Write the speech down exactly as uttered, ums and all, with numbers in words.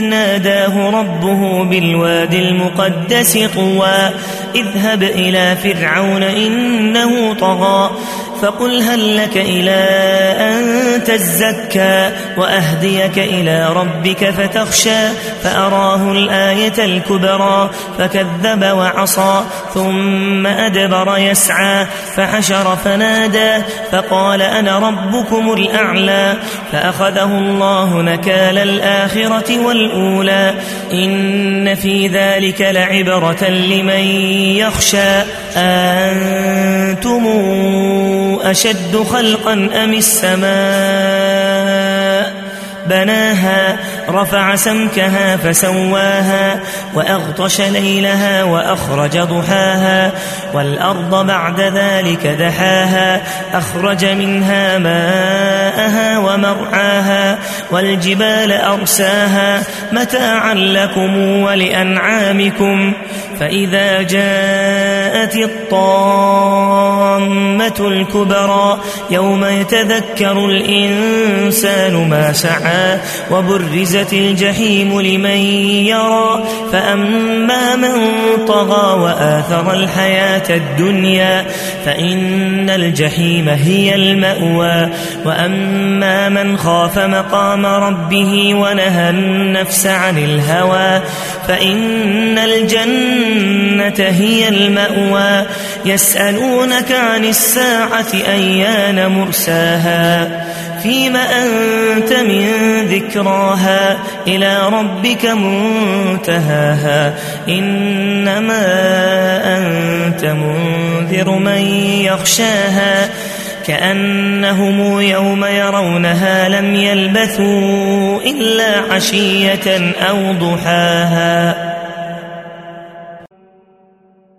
إذ ناداه ربه بالوادي المقدس طوى اذهب إلى فرعون إنه طغى فقل هل لك إلى أن تزكى وأهديك إلى ربك فتخشى فأراه الآية الكبرى فكذب وعصى ثم أدبر يسعى فحشر فنادى فقال أنا ربكم الأعلى فأخذه الله نكال الآخرة والأولى إن في ذلك لعبرة لمن يخشى أنتم أشد خلقا أم السماء بناها رفع سمكها فسواها وأغطش ليلها وأخرج ضحاها والأرض بعد ذلك دحاها أخرج منها ماءها ومرعاها والجبال أرساها متاعا لكم ولأنعامكم فإذا جاءت الطامة الكبرى يوم يتذكر الإنسان ما سعى وبرزت الجحيم لمن يرى فأما من طغى وآثر الحياة الدنيا فإن الجحيم هي المأوى وأما من خاف مقام ربه ونهى النفس عن الهوى فإن الجنة هي المأوى يسألونك عن الساعة أيان مرساها فيم أنت من ذكراها إلى ربك منتهاها إنما أنت منذر من يخشاها كأنهم يوم يرونها لم يلبثوا إلا عشية أو ضحاها.